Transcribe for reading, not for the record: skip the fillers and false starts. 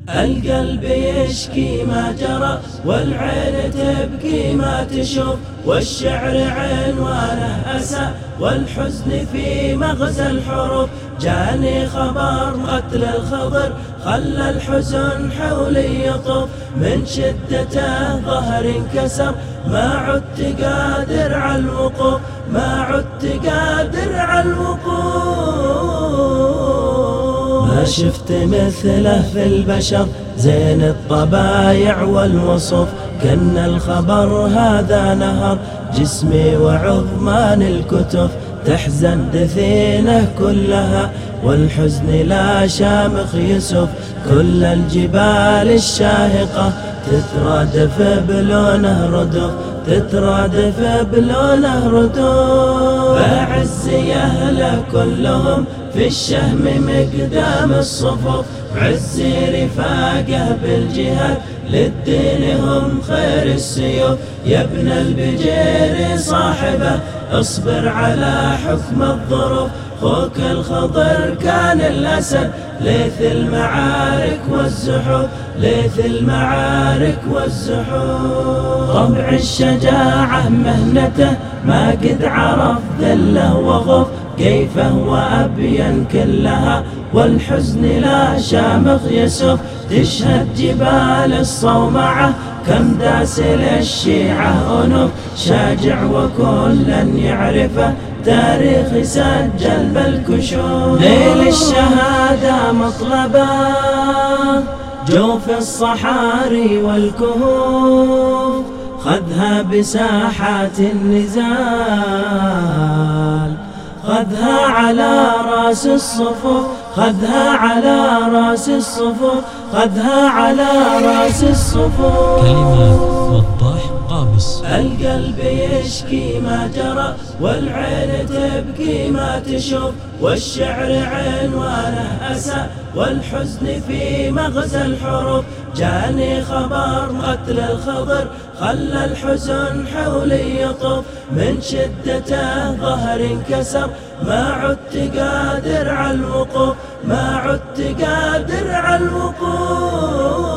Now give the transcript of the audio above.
القلب يشكي ما جرى والعين تبكي ما تشوف، والشعر عنوانه أسى والحزن في مغزى الحروف. جاني خبر قتل الخضر خلى الحزن حولي يطوف، من شدته ظهر انكسر ما عدت قادر على الوقوف، ما عدت قادر على الوقوف. ما شفت مثله في البشر زين الطبايع والوصف، كأن الخبر هذا نهر جسمي وعظمان الكتف. تحزن دثينه كلها والحزن لا شامخ يسف، كل الجبال الشاهقة تترادف بلونه ردف، تترادف بلونه ردف. بعزي أهله كلهم في الشهم مقدام الصفوف، عزي رفاقه بالجهاد للدين هم خير السيوف. يا ابن البجير صاحبه اصبر على حكم الظروف، خوك الخضر كان الأسد ليث المعارك والزحوف، ليث المعارك والزحوف. طبع الشجاعة مهنته ما قد عرف ذله وخوف، كيفه وأبين كلها والحزن لا شامخ يسف. تشهد جبال الصومعة كم داس للشيعة أنوف، شاجع وكلا يعرفه تاريخ سجل بالكشوف. ليل الشهادة مطلبه جوف الصحاري والكهوف، خذها بساحات النزال، خذها على راس الصفوف، خذها على راس الصفوف، خذها على راس الصفوف. كلمات وضاح قابس. القلب يشكي ما جرى والعين تبكي ما تشوف، والشعر عنوانه أسى والحزن في مغزى الحروف. جاني خبر قتل الخضر خلى الحزن حولي يطوف، من شدته ظهر انكسر ما عدت قادر على الوقوف، ما عدت قادر على الوقوف.